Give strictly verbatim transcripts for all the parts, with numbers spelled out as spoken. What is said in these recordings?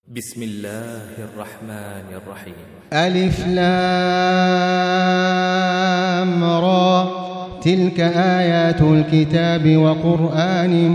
بسم الله الرحمن الرحيم. ألف لام را، تلك آيات الكتاب وقرآن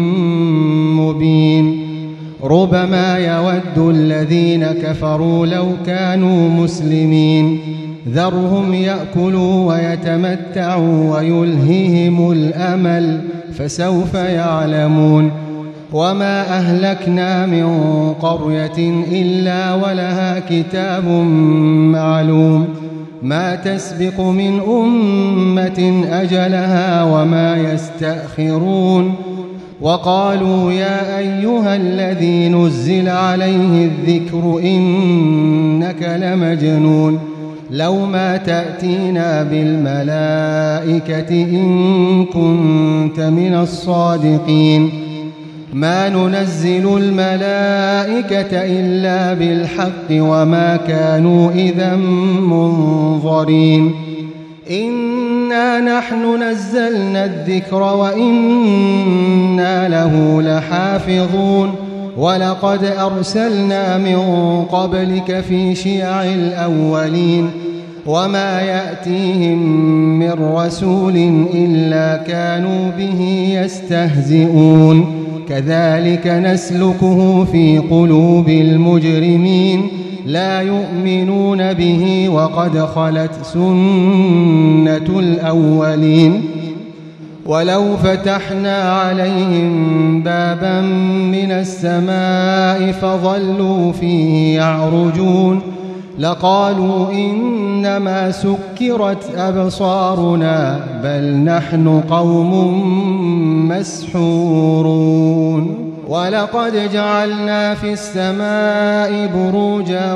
مبين. ربما يود الذين كفروا لو كانوا مسلمين، ذرهم يأكلوا ويتمتعوا ويلههم الأمل، فسوف يعلمون. وما أهلكنا من قرية إلا ولها كتاب معلوم، ما تسبق من أمة أجلها وما يستأخرون. وقالوا يا أيها الذي نزل عليه الذكر إنك لمجنون، لو ما تأتينا بالملائكة إن كنت من الصادقين. ما ننزل الملائكة إلا بالحق وما كانوا إذا منظرين. إنا نحن نزلنا الذكر وإنا له لحافظون. ولقد أرسلنا من قبلك في شيع الأولين، وما يأتيهم من رسول إلا كانوا به يستهزئون. كذلك نسلكه في قلوب المجرمين، لا يؤمنون به وقد خلت سنة الأولين. ولو فتحنا عليهم بابا من السماء فظلوا فيه يعرجون لقالوا إنما سكرت أبصارنا بل نحن قوم مسحورون. ولقد جعلنا في السماء بروجا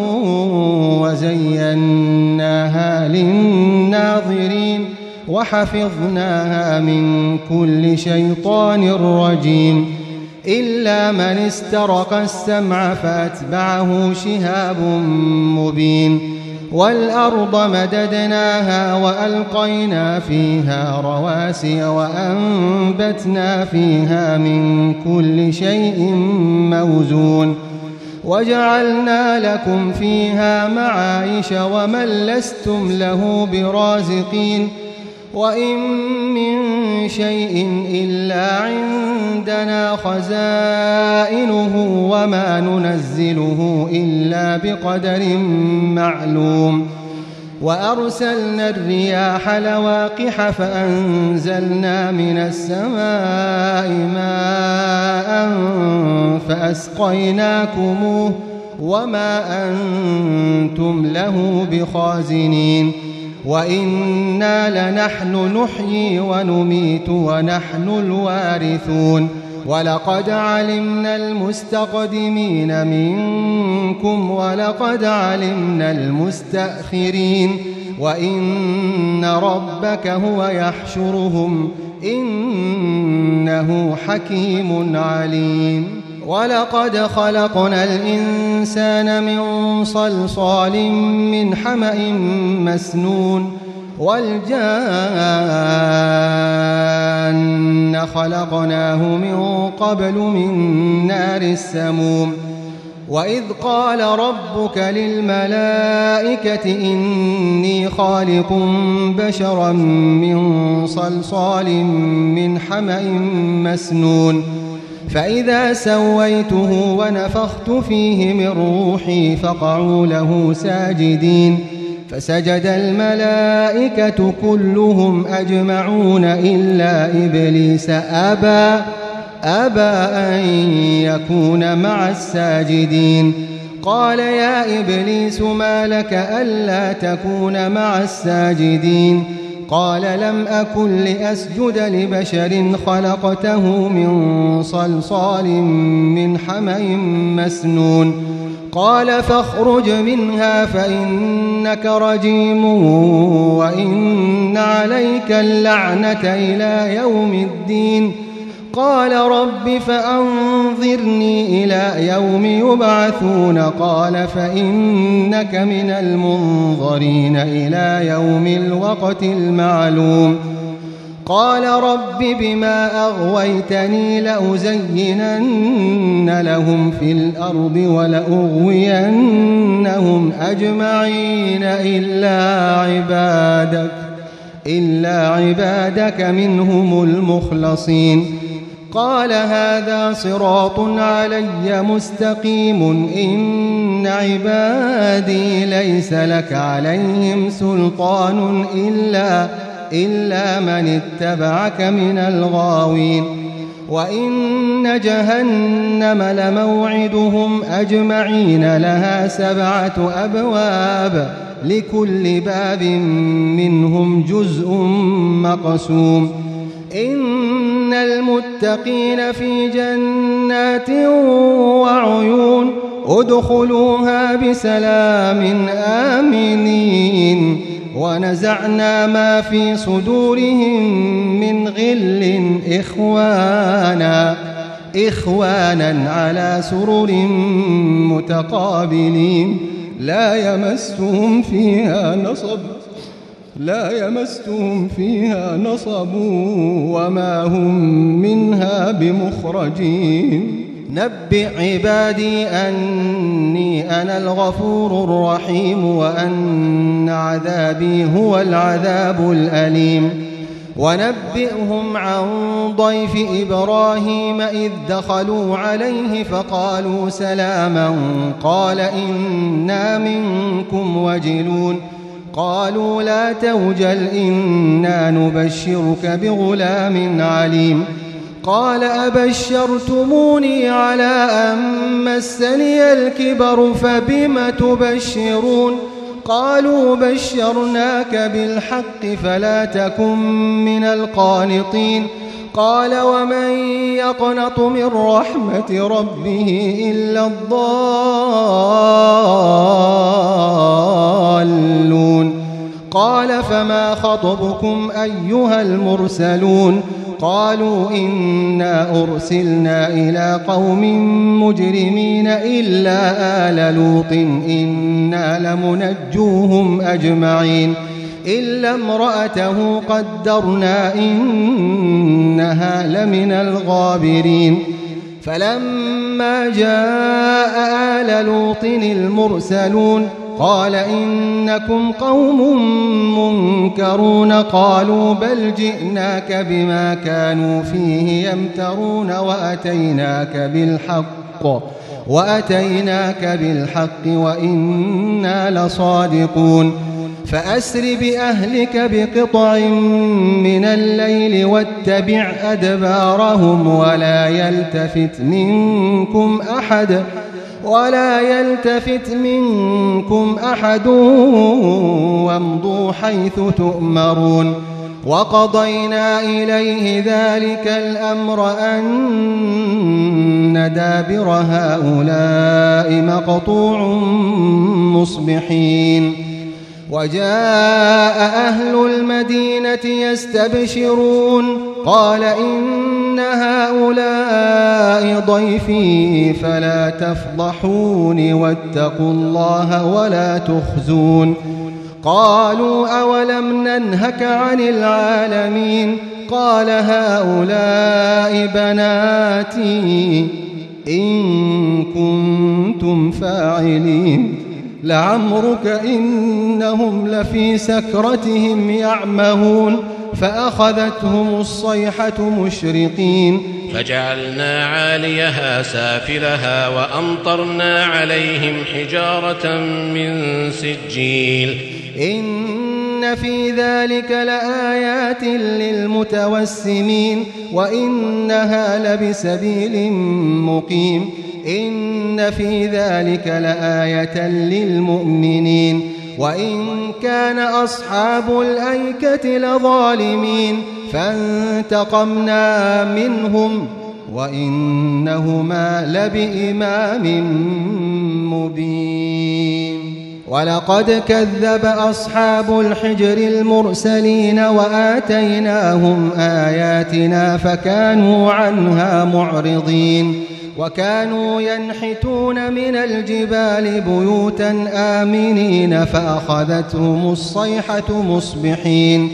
وزيناها للناظرين وحفظناها من كل شيطان رجيم، إلا من استرق السمع فأتبعه شهاب مبين. والأرض مددناها وألقينا فيها رواسي وأنبتنا فيها من كل شيء موزون. وجعلنا لكم فيها معايش ومن لستم له برازقين. وإن من شيء إلا عندنا خزائنه وما ننزله إلا بقدر معلوم. وأرسلنا الرياح لواقح فأنزلنا من السماء ماء فأسقيناكموه وما أنتم له بخازنين. وإنا لنحن نحيي ونميت ونحن الوارثون. ولقد علمنا المستقدمين منكم ولقد علمنا المستأخرين. وإن ربك هو يحشرهم إنه حكيم عليم. ولقد خلقنا الإنسان من صلصال من حمأ مسنون. والجان خلقناه من قبل من نار السموم. وإذ قال ربك للملائكة إني خالق بشرا من صلصال من حمأ مسنون، فإذا سويته ونفخت فيه من روحي فقعوا له ساجدين. فسجد الملائكة كلهم أجمعون إلا إبليس أبى أبى أن يكون مع الساجدين. قال يا إبليس ما لك ألا تكون مع الساجدين؟ قال لم أكن لأسجد لبشر خلقته من صلصال من حمأ مسنون. قال فاخرج منها فإنك رجيم وإن عليك اللعنة إلى يوم الدين. قال رب فأنظرني إلى يوم يبعثون. قال فإنك من المنظرين إلى يوم الوقت المعلوم. قال رب بما أغويتني لأزينن لهم في الأرض ولأغوينهم أجمعين إلا عبادك إلا عبادك منهم المخلصين قال هذا صراط علي مستقيم إن عبادي ليس لك عليهم سلطان إلا إلا من اتبعك من الغاوين وإن جهنم لموعدهم أجمعين لها سبعة أبواب لكل باب منهم جزء مقسوم إن المتقين في جنات وعيون ادخلوها بسلام آمنين ونزعنا ما في صدورهم من غل إخوانا إخوانا على سرر متقابلين لا يمسهم فيها نصب لا يمسهم فيها نصب وما هم منها بمخرجين نبئ عبادي أني أنا الغفور الرحيم وأن عذابي هو العذاب الأليم ونبئهم عن ضيف إبراهيم إذ دخلوا عليه فقالوا سلاما قال إنا منكم وجلون قالوا لا توجل إنا نبشرك بغلام عليم قال أبشرتموني على أن مسني الكبر فبم تبشرون قالوا بشرناك بالحق فلا تكن من القانطين قال ومن يقنط من رحمة ربه إلا الضالون قال فما خطبكم أيها المرسلون قالوا إنا أرسلنا إلى قوم مجرمين إلا آل لوط إنا لمنجوهم أجمعين إلا امرأته قدرنا إنها لمن الغابرين فلما جاء آل لوط المرسلون قال إنكم قوم منكرون قالوا بل جئناك بما كانوا فيه يمترون وأتيناك بالحق وأتيناك بالحق وإنا لصادقون فأسر بأهلك بقطع من الليل واتبع أدبارهم ولا يلتفت منكم أحد ولا يلتفت منكم أحد وامضوا حيث تؤمرون وقضينا إليه ذلك الأمر أن دابر هؤلاء مقطوع مصبحين وجاء أهل المدينة يستبشرون قال إن هؤلاء ضيفي فلا تفضحون واتقوا الله ولا تخزون قالوا أولم ننهك عن العالمين قال هؤلاء بناتي إن كنتم فاعلين لعمرك إنهم لفي سكرتهم يعمهون فأخذتهم الصيحة مشرقين فجعلنا عاليها سافلها وأمطرنا عليهم حجارة من سجيل إن في ذلك لآيات للمتوسمين وإنها لبسبيل مقيم إن في ذلك لآية للمؤمنين وإن كان أصحاب الأيكة لظالمين فانتقمنا منهم وإنهما لبإمام مبين ولقد كذب أصحاب الحجر المرسلين وآتيناهم آياتنا فكانوا عنها معرضين وكانوا ينحتون من الجبال بيوتا آمنين فأخذتهم الصيحة مصبحين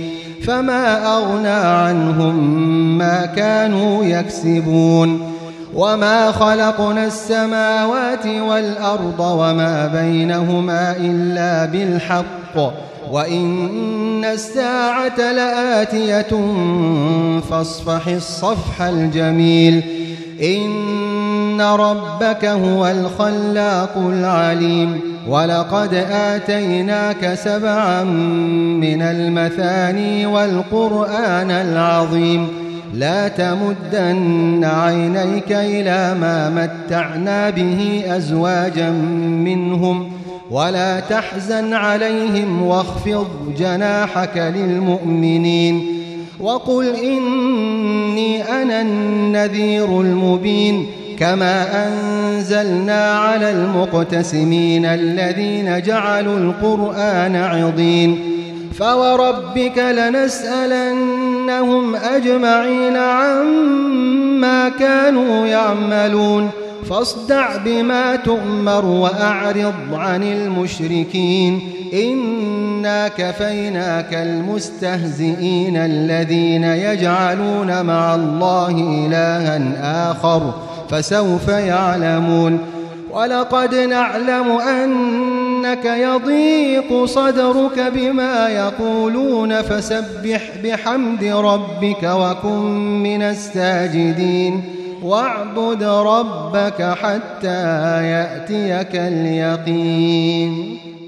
فما أغنى عنهم ما كانوا يكسبون وما خلقنا السماوات والأرض وما بينهما إلا بالحق وإن الساعة لآتية فاصفح الصفح الجميل إن ربك هو الخلاق العليم ولقد آتيناك سبعا من المثاني والقرآن العظيم لا تمدن عينيك إلى ما متعنا به أزواجا منهم ولا تحزن عليهم واخفض جناحك للمؤمنين وقل إني أنا النذير المبين كما أنزلنا على المقتسمين الذين جعلوا القرآن عضين فوربك لنسألنهم أجمعين عما كانوا يعملون فاصدع بما تؤمر وأعرض عن المشركين إنا كفيناك المستهزئين الذين يجعلون مع الله إلها آخر فسوف يعلمون ولقد نعلم أنك يضيق صدرك بما يقولون فسبح بحمد ربك وكن من الساجدين واعبد ربك حتى يأتيك اليقين.